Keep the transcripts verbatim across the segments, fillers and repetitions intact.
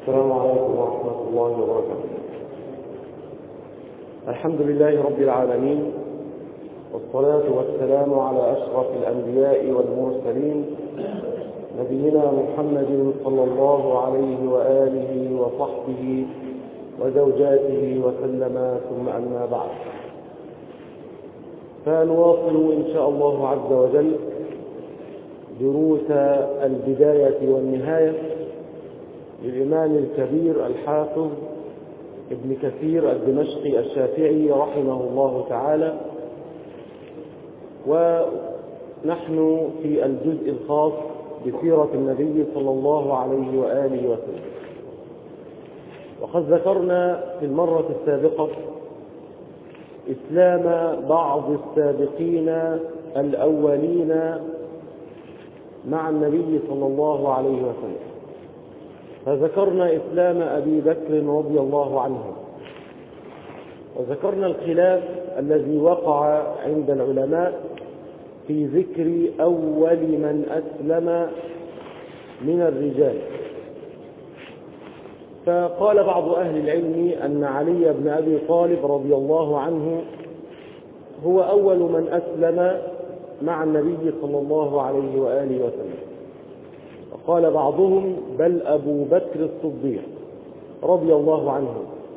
السلام عليكم ورحمة الله وبركاته. الحمد لله رب العالمين، والصلاة والسلام على أشرف الأنبياء والمرسلين، نبينا محمد صلى الله عليه وآله وصحبه وزوجاته وسلم، ثم أما بعد، فنواصل إن شاء الله عز وجل دروس البداية والنهاية للإمام الكبير الحافظ ابن كثير الدمشقي الشافعي رحمه الله تعالى، ونحن في الجزء الخاص بسيرة النبي صلى الله عليه وآله وسلم. وقد ذكرنا في المرة السابقة إسلام بعض السابقين الأولين مع النبي صلى الله عليه وسلم، فذكرنا إسلام أبي بكر رضي الله عنه، وذكرنا الخلاف الذي وقع عند العلماء في ذكر أول من أسلم من الرجال. فقال بعض أهل العلم أن علي بن أبي طالب رضي الله عنه هو أول من أسلم مع النبي صلى الله عليه وآله وسلم، وقال بعضهم بل أبو بكر الصديق رضي الله عنه.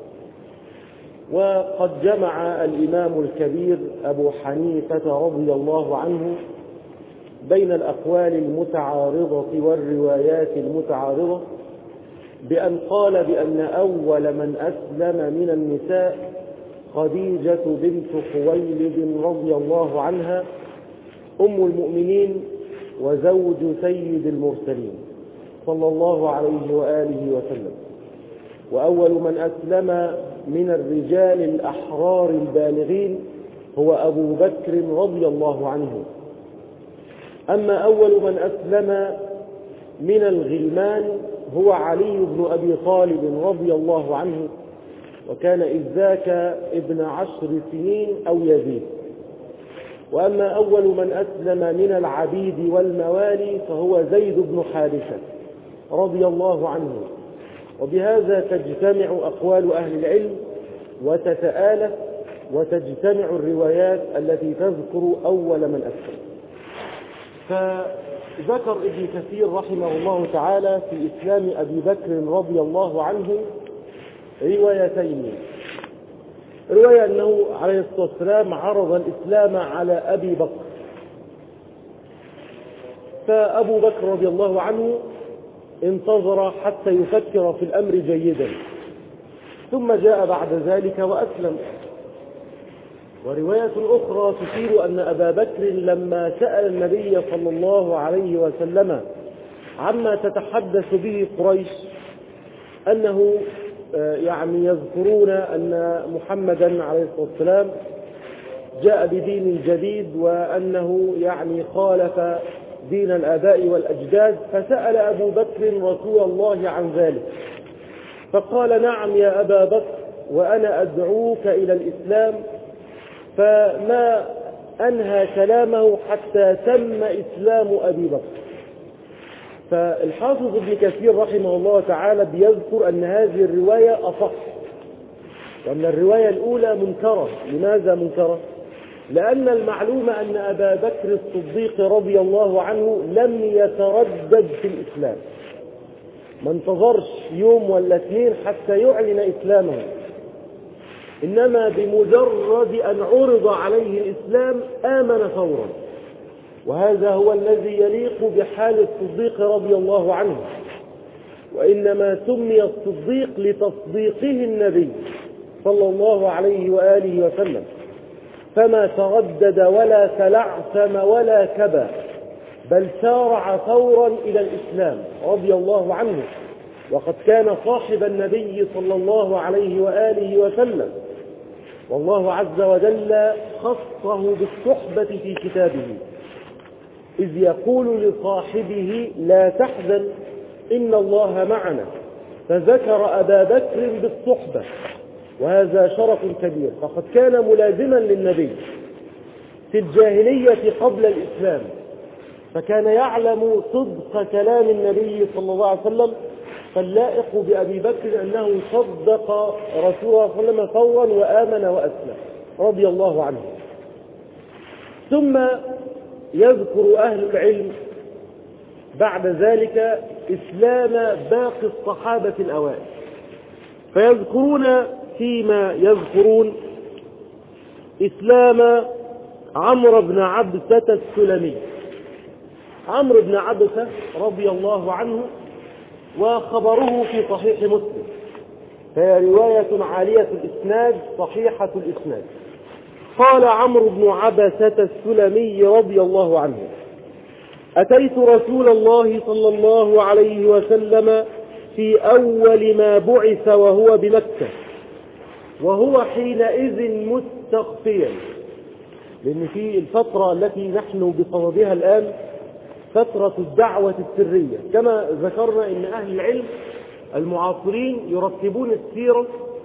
وقد جمع الإمام الكبير أبو حنيفة رضي الله عنه بين الأقوال المتعارضة والروايات المتعارضة بأن قال بأن أول من أسلم من النساء خديجة بنت خويلد رضي الله عنها أم المؤمنين وزوج سيد المرسلين صلى الله عليه وآله وسلم. وأول من أسلم من الرجال الأحرار البالغين هو أبو بكر رضي الله عنه. أما أول من أسلم من الغلمان هو علي بن أبي طالب رضي الله عنه، وكان إذ ذاك ابن عشر سنين أو يزيد. وأما أول من أسلم من العبيد والموالي فهو زيد بن حارثة رضي الله عنه. وبهذا تجتمع أقوال أهل العلم وتتآلف وتجتمع الروايات التي تذكر أول من أسلم. فذكر ابن كثير رحمه الله تعالى في إسلام أبي بكر رضي الله عنه روايتين. رواية أنه عليه الصلاة والسلام عرض الإسلام على أبي بكر، فأبو بكر رضي الله عنه انتظر حتى يفكر في الأمر جيدا، ثم جاء بعد ذلك وأسلم. ورواية أخرى تشير أن أبا بكر لما سأل النبي صلى الله عليه وسلم عما تتحدث به قريش، أنه يعني يذكرون أن محمدا عليه الصلاة والسلام جاء بدين جديد وأنه يعني خالف دين الآباء والأجداد، فسأل أبو بكر رسول الله عن ذلك، فقال نعم يا أبا بكر وأنا أدعوك إلى الإسلام. فما أنهى كلامه حتى تم إسلام أبي بكر. فالحافظ ابن كثير رحمه الله تعالى بيذكر أن هذه الرواية أصح، وأن الرواية الأولى منكرة. لماذا منكرة؟ لأن المعلوم أن أبا بكر الصديق رضي الله عنه لم يتردد في الإسلام، ما انتظرش يوم ولا اثنين حتى يعلن إسلامه، إنما بمجرد أن عرض عليه الإسلام آمن فورا. وهذا هو الذي يليق بحال الصديق رضي الله عنه، وإنما سمي الصديق لتصديقه النبي صلى الله عليه وآله وسلم، فما تردد ولا تلعثم ولا كبى، بل سارع فورا إلى الإسلام رضي الله عنه. وقد كان صاحب النبي صلى الله عليه وآله وسلم، والله عز وجل خصه بالصحبة في كتابه، إذ يقول لصاحبه لا تحزن إن الله معنا، فذكر أبا بكر بالصحبة، وهذا شرف كبير. فقد كان ملازما للنبي في الجاهلية قبل الإسلام، فكان يعلم صدق كلام النبي صلى الله عليه وسلم فاللائق بأبي بكر أنه صدق رسول الله صلى الله عليه وسلم فورا وآمن وأسلم رضي الله عنه. ثم يذكر أهل العلم بعد ذلك إسلام باقي الصحابة الأوائل، فيذكرون فيما يذكرون إسلام عمرو بن عبسة السلمي. عمرو بن عبسة رضي الله عنه وخبره في صحيح مسلم، فهي رواية عالية الإسناد صحيحة الإسناد. قال عمرو بن عبسة السلمي رضي الله عنه: أتيت رسول الله صلى الله عليه وسلم في أول ما بعث وهو بمكة، وهو حينئذ مستخفيا، لأن في الفترة التي نحن بصددها الآن فترة الدعوة السرية، كما ذكرنا إن أهل العلم المعاصرين يرتبون السيرة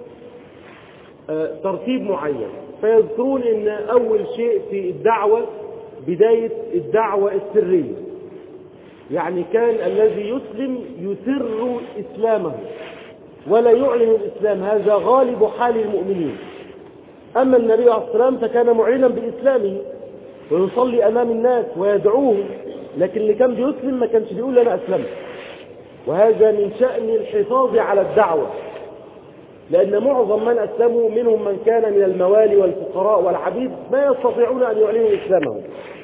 ترتيب معين، فيذكرون إن أول شيء في الدعوة بداية الدعوة السرية، يعني كان الذي يسلم يسر إسلامه ولا يعلن الإسلام، هذا غالب حال المؤمنين. أما النبي عليه الصلاة والسلام فكان معلنا بإسلامه ويصلي أمام الناس ويدعوهم، لكن اللي كان بيسلم ما كانش بيقول أنا أسلمت، وهذا من شأن الحفاظ على الدعوة، لأن معظم من أسلموا منهم من كان من الموالي والفقراء والعبيد ما يستطيعون أن يعلنوا إسلامهم.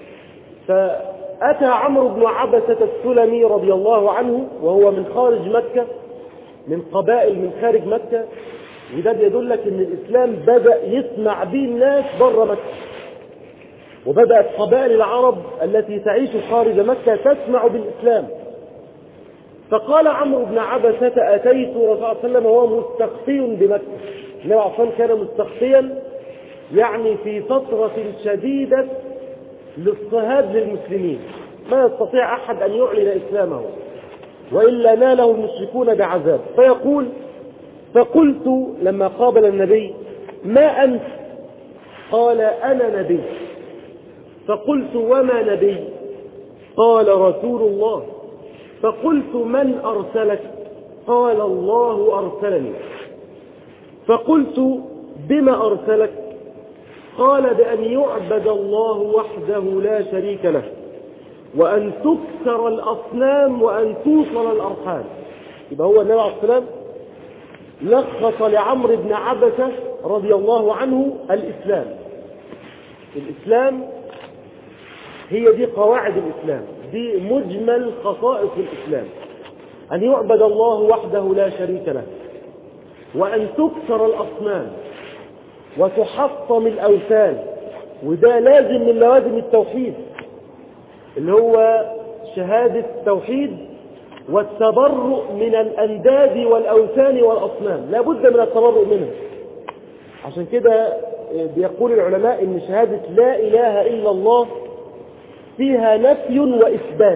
فأتى عمرو بن عبسة السلمي رضي الله عنه وهو من خارج مكة، من قبائل من خارج مكة، وده بيدلك أن الإسلام بدأ يسمع به الناس بره مكة، وبدأت قبائل العرب التي تعيش خارج مكة تسمع بالإسلام. فقال عمرو بن عبسة: أتيت رسول الله صلى الله عليه وسلم وهو مستخفي بمكة. النبي عليه الصلاة والسلام كان مستخفيا، يعني في فترة شديدة للاضطهاد للمسلمين، ما يستطيع أحد أن يعلن إسلامه وإلا ناله المشركون بعذاب. فيقول: فقلت لما قابل النبي: ما أنت؟ قال: أنا نبي. فقلت: وما نبي؟ قال: رسول الله. فقلت: من أرسلك؟ قال: الله أرسلني. فقلت: بما أرسلك؟ قال: بأن يعبد الله وحده لا شريك له، وأن تكسر الأصنام، وأن توصل الأرحام. يبقى هو النبي عليه الصلاة والسلام لخص لعمرو بن عبسة رضي الله عنه الإسلام. الإسلام هي دي قواعد الإسلام، دي مجمل خصائص الإسلام: أن يعبد الله وحده لا شريك له، وأن تكسر الأصنام، وتحطم الأوثان، وده لازم من لوازم التوحيد اللي هو شهادة التوحيد والتبرؤ من الأنداد والأوثان والأصنام، لا بد من التبرؤ منها. عشان كده بيقول العلماء إن شهادة لا إله إلا الله فيها نفي وإثبات.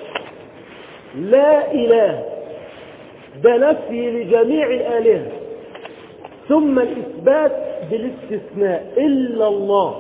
لا إله ده نفي لجميع الآلهة، ثم الإثبات بالاستثناء إلا الله،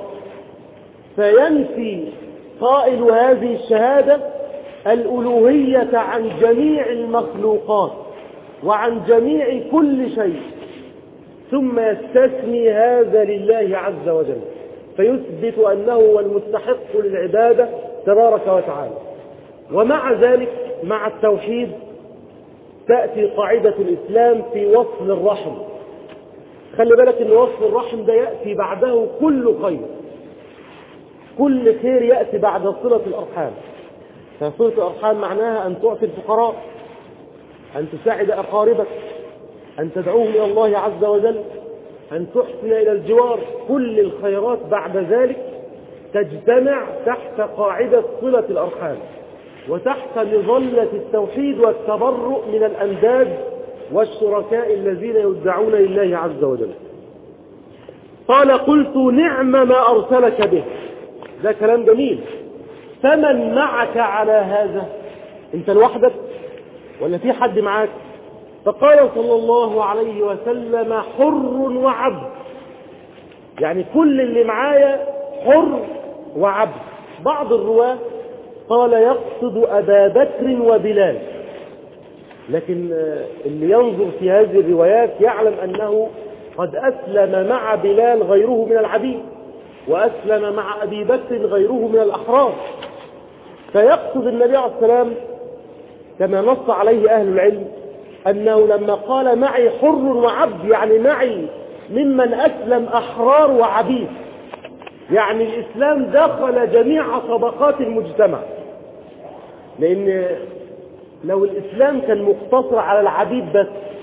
فينفي قائل هذه الشهادة الألوهية عن جميع المخلوقات وعن جميع كل شيء، ثم يستثني هذا لله عز وجل، فيثبت أنه هو المستحق للعبادة تبارك وتعالى. ومع ذلك مع التوحيد تأتي قاعدة الإسلام في وصل الرحم. خلي بالك أن وصل الرحم ده يأتي بعده كل خير، كل خير يأتي بعد صلة الأرحام. فصلة الأرحام معناها أن تعطي الفقراء، أن تساعد أقاربك، أن تدعوهم إلى الله عز وجل، أن تحسن إلى الجوار. كل الخيرات بعد ذلك تجتمع تحت قاعدة صلة الأرحام وتحت مظلة التوحيد والتبرؤ من الأنداد والشركاء الذين يدعون لله عز وجل. قال: قلت: نعم ما أرسلك به. ده كلام جميل. فمن معك على هذا؟ انت لوحدك ولا في حد معاك؟ فقال صلى الله عليه وسلم: حر وعبد. يعني كل اللي معايا حر وعبد. بعض الرواة قال يقصد أبا بكر وبلال، لكن اللي ينظر في هذه الروايات يعلم أنه قد أسلم مع بلال غيره من العبيد، وأسلم مع أبي بكر غيره من الأحرار. فيقصد النبي عليه السلام كما نص عليه أهل العلم أنه لما قال معي حر وعبد يعني معي ممن أسلم أحرار وعبيد، يعني الإسلام دخل جميع طبقات المجتمع. لأن لو الإسلام كان مقتصر على العبيد بس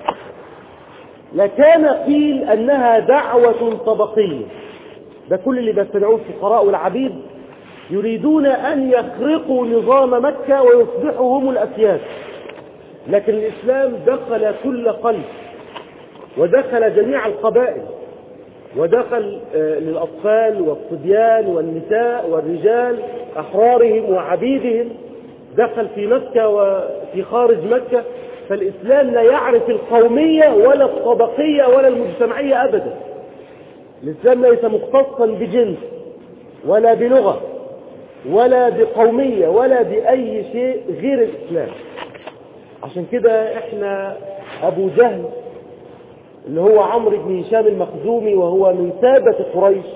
لكان قيل أنها دعوة طبقية، ده كل اللي بيتبعوه الفقراء والعبيد يريدون أن يخرقوا نظام مكة ويصبحوا هم الأسياد. لكن الإسلام دخل كل قلب ودخل جميع القبائل، ودخل للأطفال والصبيان والنساء والرجال أحرارهم وعبيدهم، دخل في مكة وفي خارج مكة. فالإسلام لا يعرف القومية ولا الطبقية ولا المجتمعية أبدا. الإسلام ليس مختصا بجنس ولا بلغة ولا بقومية ولا بأي شيء غير الإسلام. عشان كده احنا أبو جهل اللي هو عمرو بن هشام المخزومي وهو من سادة قريش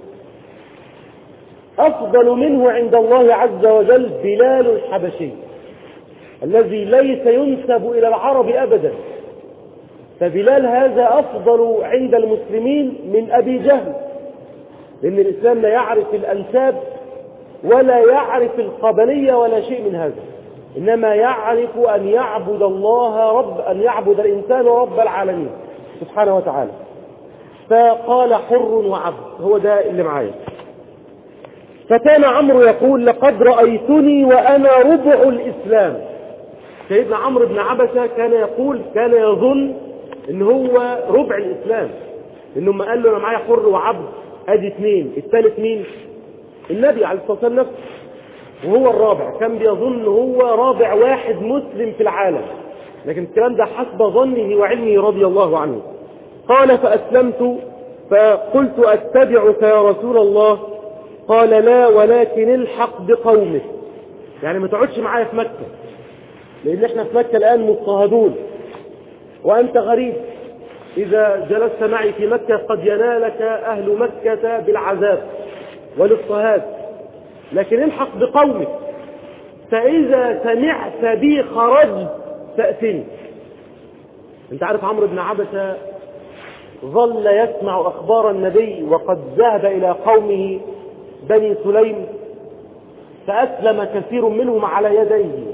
أفضل منه عند الله عز وجل بلال الحبشي الذي ليس ينسب إلى العرب أبدا. فبلال هذا أفضل عند المسلمين من أبي جهل، لأن الإسلام لا يعرف الأنساب ولا يعرف القبلية ولا شيء من هذا، إنما يعرف أن يعبد الله رب أن يعبد الإنسان رب العالمين سبحانه وتعالى. فقال حر وعبد، هو ده اللي معايا. فكان عمرو يقول لقد رأيتني وأنا ربع الإسلام. سيدنا عمرو بن عبسة كان يقول كان يظن إن هو ربع الإسلام، إنه ما قال له أنا معايا حر وعبد أدي اثنين، الثالث مين؟ النبي عليه الصلاة والسلام نفسه، وهو الرابع. كان بيظن هو رابع واحد مسلم في العالم، لكن الكلام ده حسب ظنه وعلمه رضي الله عنه. قال فأسلمت فقلت أتبعك يا رسول الله، قال لا ولكن الحق بقومك، يعني ما تقعدش معايا في مكة، لأن احنا في مكة الآن مضطهدون وأنت غريب، إذا جلست معي في مكة قد ينالك أهل مكة بالعذاب والاضطهاد، لكن الحق بقومك، فإذا سمعت بي خرجت فأتني. انت عارف عمرو بن عبسة ظل يسمع أخبار النبي وقد ذهب إلى قومه بني سليم فأسلم كثير منهم على يديه.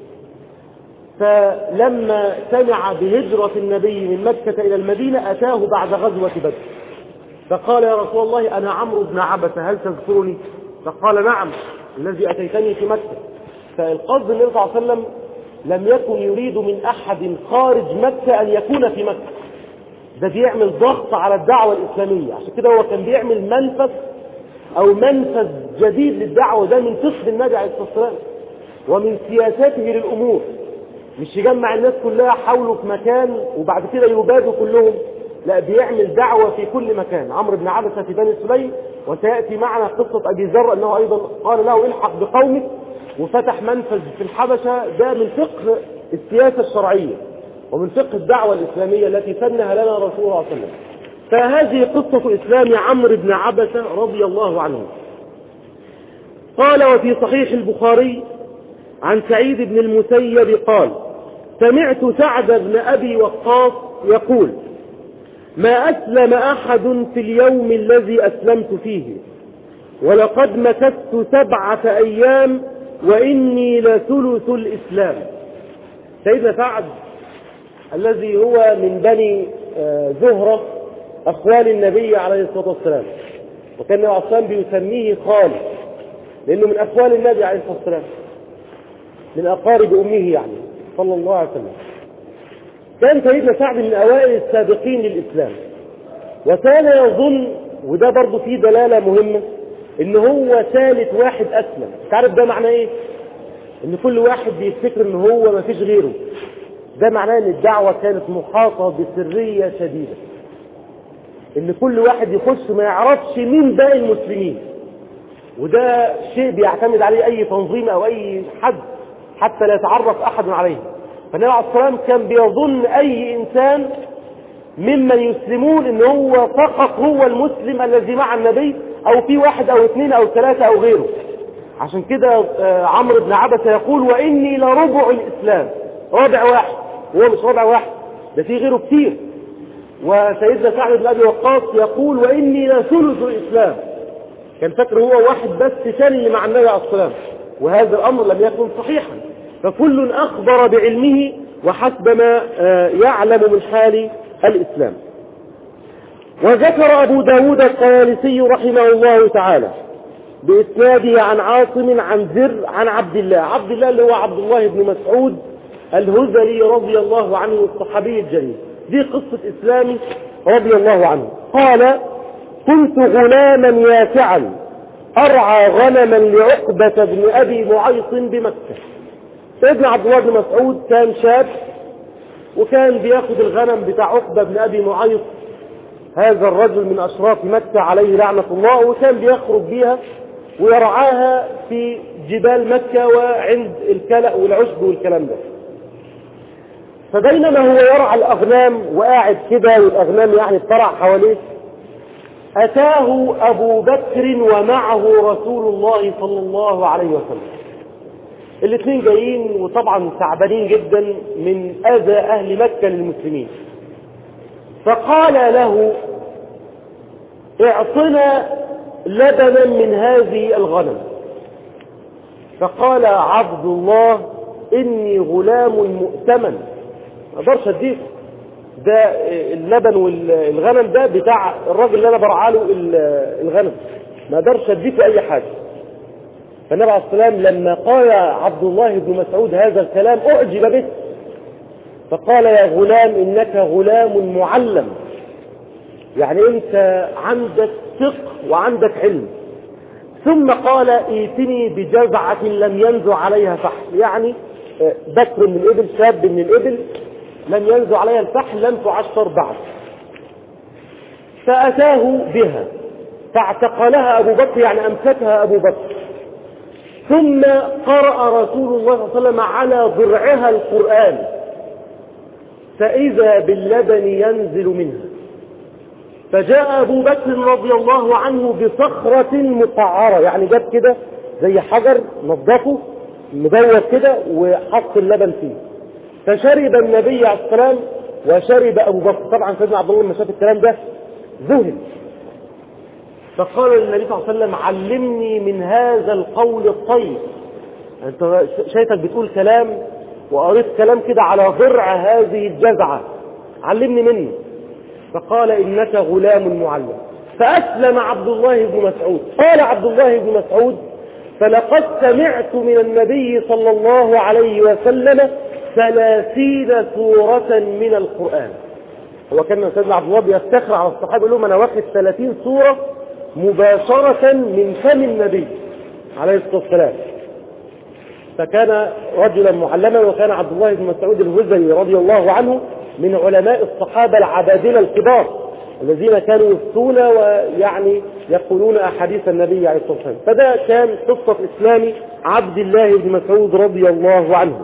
فلما سمع بهجرة النبي من مكة إلى المدينة أتاه بعد غزوة بدر فقال يا رسول الله أنا عمرو بن عبسة هل تذكرني؟ فقال نعم الذي أتيتني في مكة. فالقصد النبي صلى الله عليه وسلم لم يكن يريد من أحد خارج مكة أن يكون في مكة، ده بيعمل ضغط على الدعوة الإسلامية. عشان كده هو كان بيعمل منفذ أو منفذ جديد للدعوة، ده من فقه النبي عليه الصلاة والسلام ومن سياساته للأمور، مش يجمع الناس كلها حوله في مكان وبعد كده يبادوا كلهم، لا بيعمل دعوة في كل مكان. عمرو بن عبسة في بني سليم، وسيأتي معنا قصة أبي ذر أنه أيضا قال له الحق بقومك وفتح منفذ في الحبشة. ده من فقه السياسة الشرعية ومن فقه الدعوة الإسلامية التي سنها لنا رسول الله صلى الله عليه وسلم. فهذه قصة إسلام عمرو بن عبسة رضي الله عنه. قال وفي صحيح البخاري عن سعيد بن المسيب قال سمعت سعد بن أبي وقاص يقول ما أسلم أحد في اليوم الذي أسلمت فيه ولقد مكثت سبعة أيام وإني لثلث الإسلام. سيدنا سعد الذي هو من بني زهرة أخوال النبي عليه الصلاة والسلام، وكان النبي عليه الصلاة والسلام بيسميه خالد لأنه من أخوال النبي عليه الصلاة والسلام، من أقارب أمه يعني صلى الله عليه وسلم. كان سيدنا سعد من أوائل السابقين للإسلام، وكان يظن، وده برضو فيه دلالة مهمة، إن هو ثالث واحد أسلم. تعرف ده معناه إيه؟ إن كل واحد بيفتكر إن هو ما فيش غيره. ده معناه إن الدعوة كانت محاطة بسرية شديدة، إن كل واحد يخش ما يعرفش مين باقي المسلمين، وده شيء بيعتمد عليه أي تنظيم أو أي حد حتى لا يتعرف أحد عليه. فالنبي عليه الصلاة والسلام كان بيظن أي إنسان ممن يسلمون إن هو فقط هو المسلم الذي مع النبي، أو في واحد أو اثنين أو ثلاثة أو غيره. عشان كده عمرو بن عبسة يقول وإني لربع الإسلام، رابع واحد. هو مش رابع واحد، ده في غيره كتير. وسيدنا سعد بن أبي وقاص يقول وإني لثلث الإسلام، كان فاكر هو واحد بس ثاني مع النبي عليه الصلاة والسلام، وهذا الأمر لم يكن صحيحا. فكل أخبر بعلمه وحسب ما يعلم من حال الإسلام. وذكر أبو داود الطيالسي رحمه الله تعالى بإسناده عن عاصم عن زر عن عبد الله، عبد الله اللي هو عبد الله بن مسعود الهذلي رضي الله عنه الصحابي الجليل، دي قصة إسلامي رضي الله عنه. قال كنت غلاما يافعا أرعى غنما لعقبة بن أبي معيط بمكة. سيدنا عبد الله بن مسعود كان شاب، وكان بياخد الغنم بتاع عقبة بن أبي معيط، هذا الرجل من أشراف مكة عليه لعنة الله، وكان بيخرج بيها ويرعاها في جبال مكة وعند الكلأ والعشب والكلام ده. فبينما هو يرعى الأغنام وقاعد كده والأغنام يعني بترعى حواليه، أتاه أبو بكر ومعه رسول الله صلى الله عليه وسلم. الاثنين جايين وطبعا تعبانين جدا من أذى أهل مكة للمسلمين. فقال له اعطنا لبنا من هذه الغنم. فقال عبد الله إني غلام مؤتمن، ما اقدرش اديك ده اللبن والغنم ده بتاع الراجل اللي انا برعى له الغنم، ما اقدرش اديك اي حاجه. فالنبي عليه الصلاه والسلام لما قال عبد الله بن مسعود هذا الكلام اعجب به، فقال يا غلام انك غلام معلم، يعني انت عندك فقه وعندك علم. ثم قال ائتني بجزعه لم ينزع عليها فحل، يعني بكر من الابل، شاب من الابل لم ينزع عليها الفحل، لم تعشر بعد. فأتاه بها فاعتقلها أبو بكر، يعني أمسكها أبو بكر. ثم قرأ رسول الله صلى الله عليه وسلم على ضرعها القرآن، فإذا باللبن ينزل منها. فجاء أبو بكر رضي الله عنه بصخرة مقعرة، يعني جاب كده زي حجر نظفه مدوب كده وحط اللبن فيه. فشرب النبي عليه السلام وشرب أبو بكر. طبعا سيدنا عبد الله لما شاف الكلام ده ذهل، فقال للنبي صلى الله عليه وسلم علمني من هذا القول الطيب. انت شايفك بتقول كلام وقريت كلام كده على ضرع هذه الجزعة، علمني منه. فقال إنك غلام معلم. فأسلم عبد الله بن مسعود. قال عبد الله بن مسعود فلقد سمعت من النبي صلى الله عليه وسلم ثلاثين سورة من القرآن. هو كان سيدنا عبد الله بيفتخر على الصحابة يقول لهم أنا واخد ثلاثين سورة مباشرة من فم النبي عليه الصلاة والسلام. فكان رجلا معلما، وكان عبد الله بن مسعود الهذلي رضي الله عنه من علماء الصحابة العبادلة الكبار الذين كانوا يفتون ويعني يقولون أحاديث النبي عليه الصلاة والسلام. فده كان قصة إسلام عبد الله بن مسعود رضي الله عنه.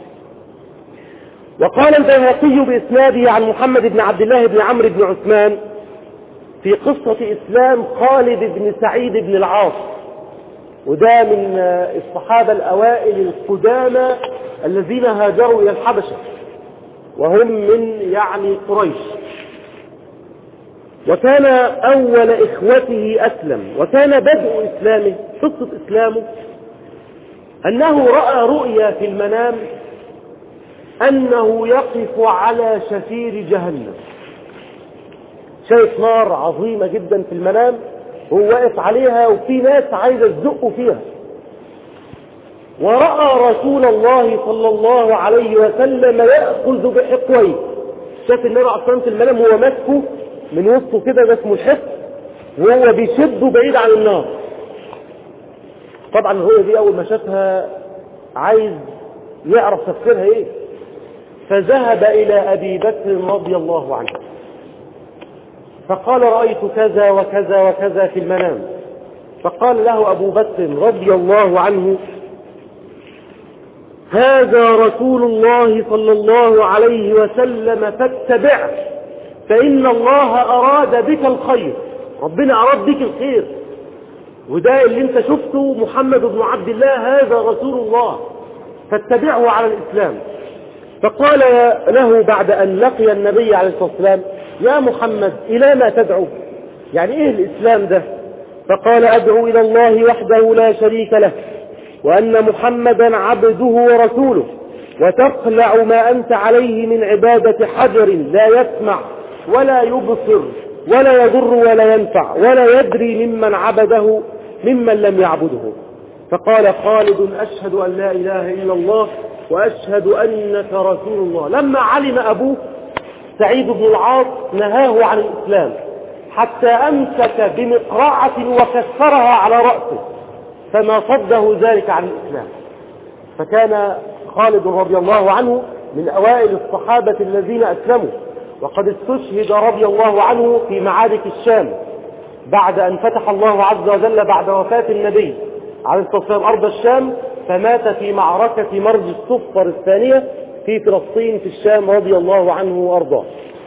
وقال البيهقي بإسناده عن محمد بن عبد الله بن عمرو بن عثمان في قصة إسلام خالد بن سعيد بن العاص، وده من الصحابة الأوائل القدامى الذين هاجروا إلى الحبشة، وهم من يعني قريش. وكان أول إخوته أسلم، وكان بدء إسلامه قصة إسلامه أنه رأى رؤيا في المنام أنه يقف على شفير جهنم. شايف نار عظيمة جدا في المنام وهو واقف عليها وفي ناس عايزة تزقه فيها. ورأى رسول الله صلى الله عليه وسلم يأخذ بحقويه. شاف النبي عليه الصلاة والسلام في المنام وهو ماسكه من وسطه كده، ده اسمه الحق، وهو بيشده بعيد عن النار. طبعا الرؤيا دي أول ما شافها عايز يعرف تفسيرها إيه، فذهب إلى أبي بكر رضي الله عنه فقال رأيت كذا وكذا وكذا في المنام. فقال له أبو بكر رضي الله عنه هذا رسول الله صلى الله عليه وسلم فاتبعه، فإن الله أراد بك الخير، ربنا أراد بك الخير، وده اللي انت شفته محمد بن عبد الله، هذا رسول الله فاتبعه على الإسلام. فقال له بعد أن لقي النبي عليه الصلاة والسلام: يا محمد إلى ما تدعو؟ يعني إيه الإسلام ده؟ فقال: أدعو إلى الله وحده لا شريك له، وأن محمدا عبده ورسوله، وتقلع ما أنت عليه من عبادة حجر لا يسمع ولا يبصر ولا يضر ولا ينفع ولا يدري ممن عبده ممن لم يعبده. فقال خالد: أشهد أن لا إله إلا الله وأشهد أنك رسول الله. لما علم أبوه سعيد بن العاص نهاه عن الإسلام، حتى أمسك بمقرعة وكسرها على رأسه، فما صده ذلك عن الإسلام. فكان خالد رضي الله عنه من أوائل الصحابة الذين أسلموا، وقد استشهد رضي الله عنه في معارك الشام بعد أن فتح الله عز وجل بعد وفاة النبي عليه الصلاة والسلام أرض الشام، فمات في معركة مرج الصفر الثانية في فلسطين في الشام رضي الله عنه وأرضاه.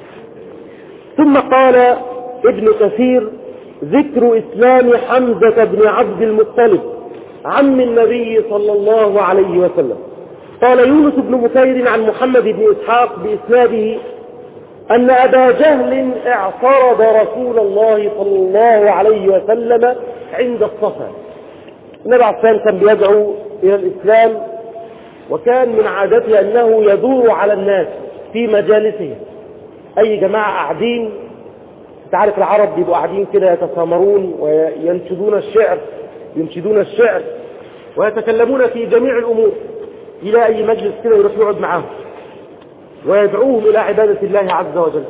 ثم قال ابن كثير: ذكر إسلام حمزة بن عبد المطلب عم النبي صلى الله عليه وسلم. قال يونس بن بكير عن محمد بن إسحاق بإسناده أن أبا جهل اعترض رسول الله صلى الله عليه وسلم عند الصفا. النبي عليه الصلاة والسلام كان بيدعو إلى الإسلام، وكان من عادته أنه يدور على الناس في مجالسه. أي جماعة قاعدين، تعرف العرب بيبقوا قاعدين كده يتسامرون وينشدون الشعر ينشدون الشعر ويتكلمون في جميع الأمور، إلى أي مجلس كده يروح يقعد معهم ويدعوهم إلى عبادة الله عز وجل.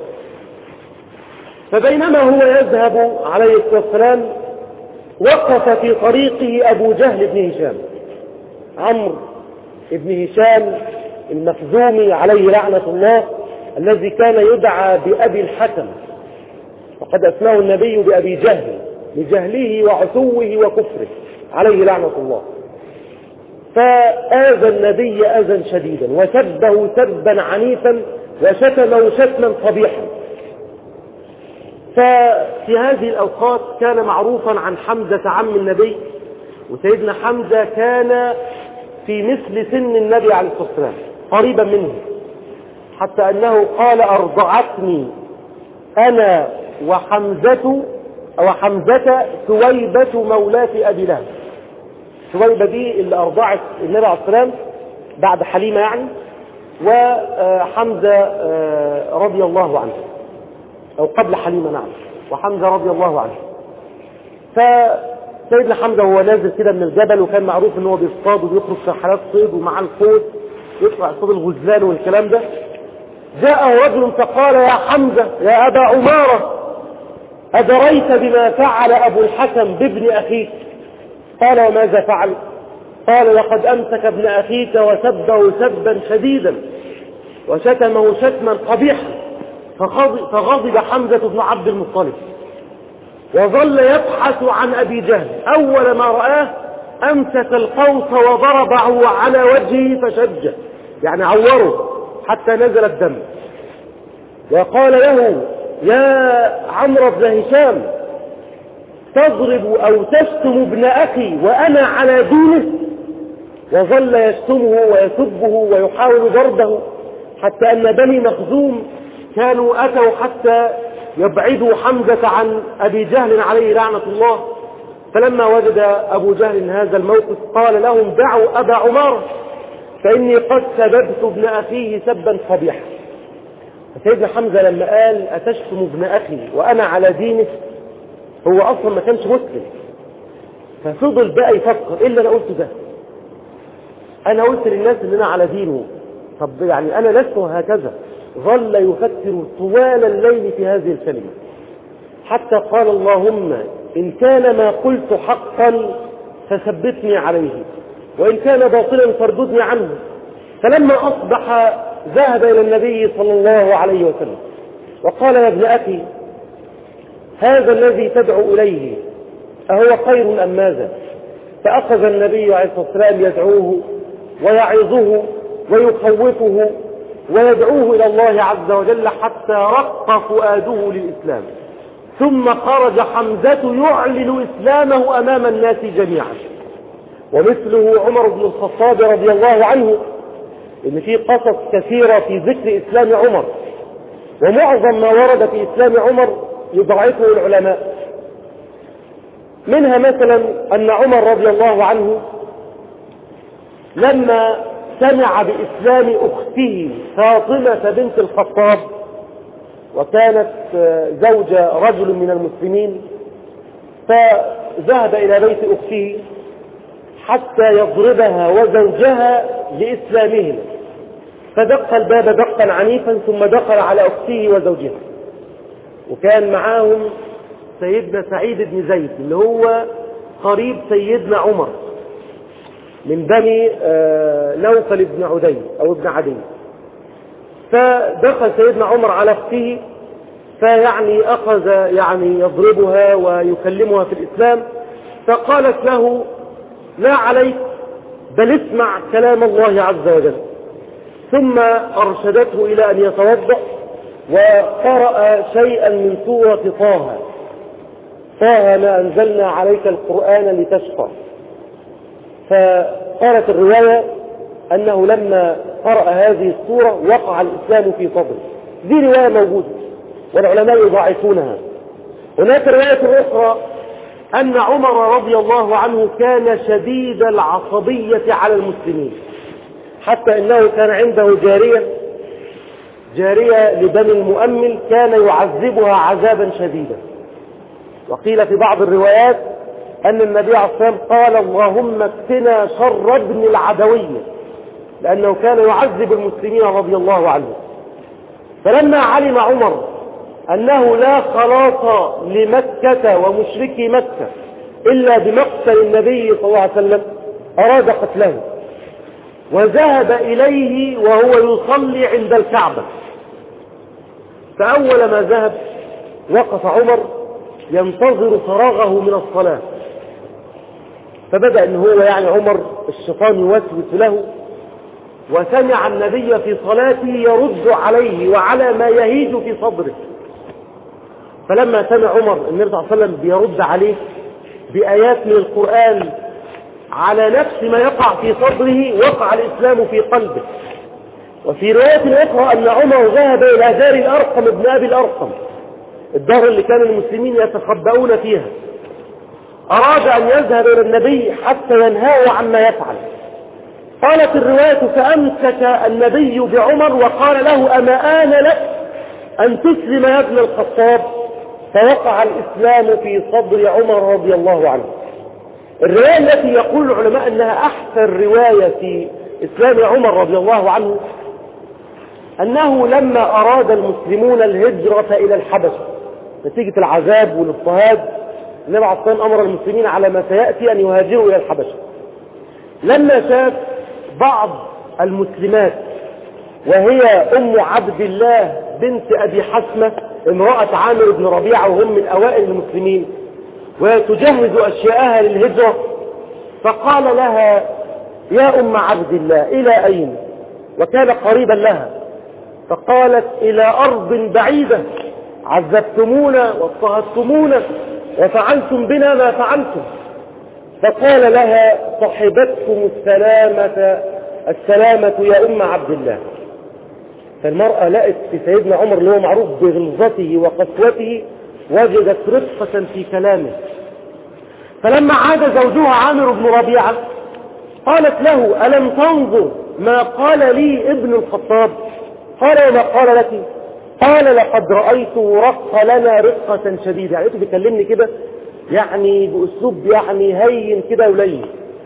فبينما هو يذهب عليه الصلاة والسلام وقف في طريقه أبو جهل بن هشام، عمرو بن هشام المخزومي عليه لعنة الله، الذي كان يدعى بأبي الحكم، وقد أسماه النبي بأبي جهل لجهله وعتوه وكفره عليه لعنة الله. فآذى النبي أذى شديدا وسبه سبا عنيفا وشتمه شتما قبيحا. ففي هذه الأوقات كان معروفا عن حمزة عم النبي، وسيدنا حمزة كان في مثل سن النبي عليه الصلاة والسلام قريبا منه، حتى أنه قال: أرضعتني أنا وحمزة وحمزة ثويبة مولاة أبي لهب. ثويبة دي اللي أرضعت النبي عليه الصلاة والسلام بعد حليمة يعني، وحمزة رضي الله عنه، أو قبل حليمة نعم، وحمزة رضي الله عنه. فسيدنا حمزة هو نازل كده من الجبل، وكان معروف أنه بيصطاد وبيخرج في رحلات صيد ومع القوس يطلع صيد الغزلان والكلام ده. جاء رجل فقال: يا حمزة يا أبا عمارة، أدريت بما فعل أبو الحكم بابن أخيك؟ قال: وماذا فعل؟ قال: لقد أمسك ابن أخيك وسبه سبا شديدا وشتمه شتما قبيحا. فغضب حمزة بن عبد المطلب وظل يبحث عن أبي جهل. أول ما رآه أمسك القوس وضربه على وجهه فشجه، يعني عوره حتى نزل الدم، وقال له: يا عمرو بن هشام، تضرب أو تشتم ابن أخي وأنا على دينه؟ وظل يشتمه ويسبه ويحاول ضربه، حتى أن بني مخزوم كانوا أتوا حتى يبعدوا حمزة عن أبي جهل عليه لعنة الله. فلما وجد أبو جهل هذا الموقف قال لهم: دعوا أبا عمارة فإني قد سببت ابن أخيه سبا قبيحا. فسيدنا حمزة لما قال: أتشتم ابن أخي وأنا على دينه، هو أصلا ما كانش مسلم، ففضل بقى يفكر: إيه اللي أنا قلته ده؟ أنا قلت للناس إن أنا على دينه، طب يعني أنا لست هكذا. ظل يفكر طوال الليل في هذه الكلمة، حتى قال: اللهم إن كان ما قلت حقا فثبتني عليه، وإن كان باطلا فارددني عنه. فلما أصبح ذهب إلى النبي صلى الله عليه وسلم وقال: يا ابن أخي، هذا الذي تدعو إليه أهو خير أم ماذا؟ فأخذ النبي عليه الصلاة والسلام يدعوه ويعظه ويخوفه ويدعوه إلى الله عز وجل حتى رق فؤاده للإسلام. ثم خرج حمزة يعلن إسلامه أمام الناس جميعا. ومثله عمر بن الخطاب رضي الله عنه، إن في قصص كثيرة في ذكر إسلام عمر، ومعظم ما ورد في إسلام عمر يضعفه العلماء. منها مثلا أن عمر رضي الله عنه لما سمع بإسلام أخته فاطمة بنت الخطاب، وكانت زوجة رجل من المسلمين، فذهب إلى بيت أخته حتى يضربها وزوجها لإسلامهما، فدق الباب دقا عنيفا ثم دخل على أخته وزوجها. وكان معاهم سيدنا سعيد بن زيد اللي هو قريب سيدنا عمر من بني نوفل بن عدي أو ابن عدي. فدخل سيدنا عمر على أخته، فيعني أخذ يعني يضربها ويكلمها في الإسلام، فقالت له: لا عليك، بل اسمع كلام الله عز وجل. ثم أرشدته إلى أن يتوضأ، وقرأ شيئا من سورة طه: طه ما أنزلنا عليك القرآن لتشقى. فقالت الرواية أنه لما قرأ هذه السورة وقع الإسلام في صدره. دي رواية موجودة والعلماء يضاعفونها. هناك رواية أخرى أن عمر رضي الله عنه كان شديد العصبية على المسلمين، حتى إنه كان عنده جارية جارية لبني المؤمل كان يعذبها عذابا شديدا. وقيل في بعض الروايات أن النبي عليه الصلاة والسلام قال: اللهم اكفنا شر ابن العدوية، لأنه كان يعذب المسلمين رضي الله عنه. فلما علم عمر أنه لا خلاص لمكة ومشركي مكة إلا بمقتل النبي صلى الله عليه وسلم أراد قتله، وذهب إليه وهو يصلي عند الكعبة. فأول ما ذهب وقف عمر ينتظر فراغه من الصلاة، فبدأ أنه هو يعني عمر الشيطان يوسوس له، وسمع النبي في صلاته يرد عليه وعلى ما يهيج في صدره. فلما سمع عمر النبي صلى الله عليه وسلم بيرد عليه بآيات من القرآن على نفس ما يقع في صدره، وقع الإسلام في قلبه. وفي رواية أخرى أن عمر ذهب إلى دار الأرقم ابن أبي الأرقم، الدار اللي كان المسلمين يتخبؤون فيها، أراد أن يذهب إلى النبي حتى ينهاه عما يفعل. قالت الرواية: فأمسك النبي بعمر وقال له: أما آن لك أن تسلم يا ابن الخطاب؟ فوقع الإسلام في صدر عمر رضي الله عنه. الرواية التي يقول العلماء أنها أحسن رواية في إسلام عمر رضي الله عنه أنه لما أراد المسلمون الهجرة إلى الحبشة نتيجة العذاب والاضطهاد، النبي عليه الصلاة والسلام أمر المسلمين على ما سيأتي أن يهاجروا إلى الحبشة. لما شاف بعض المسلمات وهي أم عبد الله بنت أبي حسمة امرأة عامر بن ربيعة وهم من أوائل المسلمين وتجهز أشياءها للهجرة، فقال لها: يا أم عبد الله إلى أين؟ وكان قريبا لها. فقالت: إلى أرض بعيدة، عذبتمونا واضطهدتمونا وفعلتم بنا ما فعلتم. فقال لها: صحبتكم السلامة السلامة يا أم عبد الله. فالمرأة لقت في سيدنا عمر اللي هو معروف بغلظته وقسوته وجدت رفقة في كلامه. فلما عاد زوجها عامر بن ربيعة قالت له: ألم تنظر ما قال لي ابن الخطاب؟ قال: وما قال لك؟ قال: لقد رأيته رق لنا رقة شديدة. يعني انتوا بيكلمني كده يعني بأسلوب يعني هين كده ولين.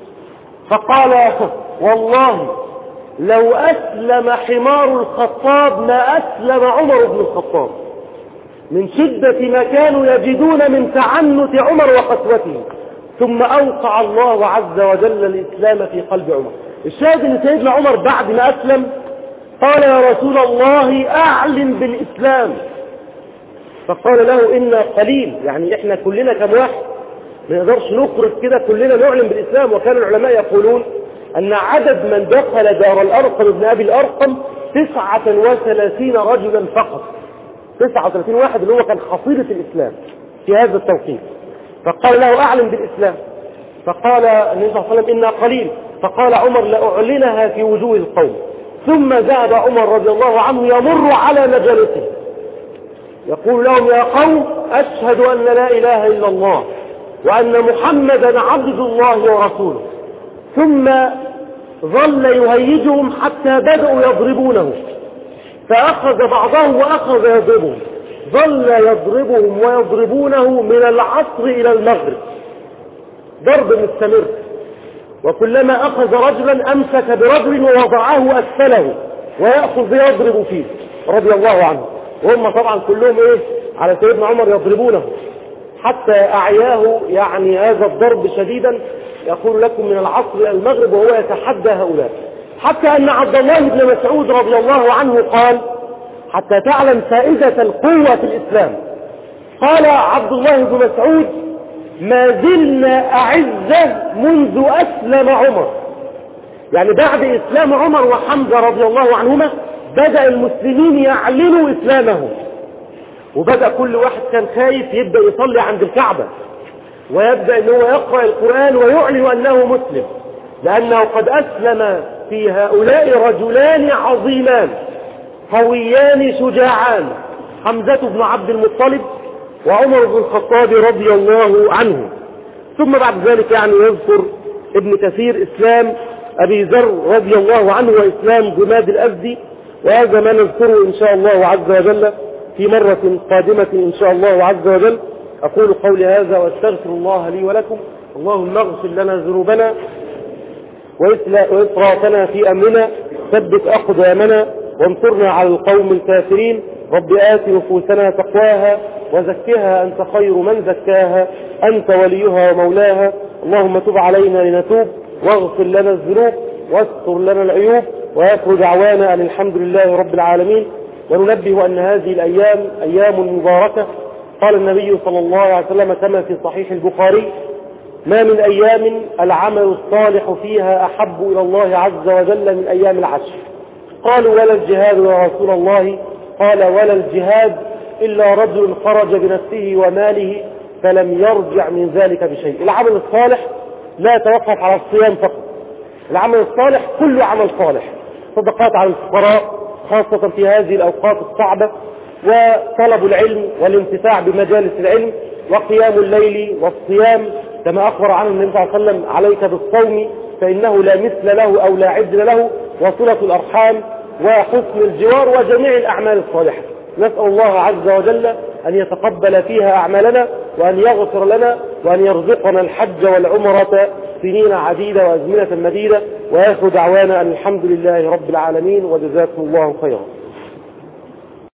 فقال: والله لو أسلم حمار الخطاب ما أسلم عمر بن الخطاب، من شدة ما كانوا يجدون من تعنت عمر وقسوته. ثم أوقع الله عز وجل الإسلام في قلب عمر. الشاهد أن سيدنا عمر بعد ما أسلم قال: يا رسول الله أعلن بالإسلام. فقال له: إنا قليل، يعني إحنا كلنا كم واحد ما نقدرش نخرج كده كلنا نعلن بالإسلام. وكان العلماء يقولون أن عدد من دخل دار الأرقم ابن أبي الأرقم تسعة وثلاثين رجلا فقط، تسعة وثلاثين واحد اللي هو كان حصيلة الإسلام في هذا التوقيت. فقال له أعلن بالإسلام، فقال النبي صلى الله عليه وسلم إنها قليل، فقال عمر لأعلنها في وجوه القوم. ثم ذهب عمر رضي الله عنه يمر على مجالسه يقول لهم يا قوم أشهد أن لا إله إلا الله وأن محمدا عبد الله ورسوله. ثم ظل يهيجهم حتى بدأوا يضربونه، فأخذ بعضهم وأخذ يضربهم، ظل يضربهم ويضربونه من العصر إلى المغرب ضرب مستمر، وكلما أخذ رجلا أمسك برجل ووضعه أسفله ويأخذ يضرب فيه رضي الله عنه. وهم طبعا كلهم إيه على سيدنا عمر يضربونه حتى أعياه يعني هذا الضرب شديدا، يقول لكم من العصر إلى المغرب، وهو يتحدى هؤلاء. حتى أن عبد الله بن مسعود رضي الله عنه قال حتى تعلم فائدة القوة في الإسلام، قال عبد الله بن مسعود ما زلنا أعزة منذ أسلم عمر، يعني بعد إسلام عمر وحمزة رضي الله عنهما بدأ المسلمين يعلنوا إسلامهم، وبدأ كل واحد كان خايف يبدأ يصلي عند الكعبة ويبدأ أنه يقرأ القرآن ويعلن أنه مسلم، لأنه قد أسلم في هؤلاء رجلان عظيمان قويان شجاعان، حمزة بن عبد المطلب وعمر بن الخطاب رضي الله عنه. ثم بعد ذلك يعني يذكر ابن كثير إسلام أبي ذر رضي الله عنه وإسلام جماد الأزدي، وهذا ما نذكره إن شاء الله عز وجل في مرة قادمة إن شاء الله عز وجل. أقول قولي هذا وأستغفر الله لي ولكم. اللهم اغفر لنا ذنوبنا وإسرافنا في أمرنا، ثبت أقدامنا وانصرنا على القوم الكافرين. رب آت نفوسنا تقواها وزكها أنت خير من زكاها، أنت وليها ومولاها. اللهم تب علينا لنتوب، واغفر لنا الذنوب، واستر لنا العيوب، وآخر دعوانا أن الحمد لله رب العالمين. وننبه أن هذه الأيام أيام مباركة. قال النبي صلى الله عليه وسلم كما في صحيح البخاري ما من أيام العمل الصالح فيها أحب إلى الله عز وجل من أيام العشر. قالوا ولا الجهاد يا رسول الله؟ قال ولا الجهاد إلا رجل خرج بنفسه وماله فلم يرجع من ذلك بشيء. العمل الصالح لا يتوقف على الصيام فقط، العمل الصالح كل عمل صالح، صدقات على الفقراء خاصة في هذه الأوقات الصعبة، وطلب العلم والانتفاع بمجالس العلم، وقيام الليل والصيام كما أخبر عنه النبي صلى الله عليه وسلم عليك بالصوم فإنه لا مثل له أو لا عدل له، وصلة الأرحام وحسن الجوار وجميع الأعمال الصالحة. نسأل الله عز وجل أن يتقبل فيها أعمالنا وأن يغفر لنا وأن يرزقنا الحج والعمرة سنين عديدة وأزمنة مديدة. وآخر دعوانا أن الحمد لله رب العالمين، وجزاكم الله خيرا.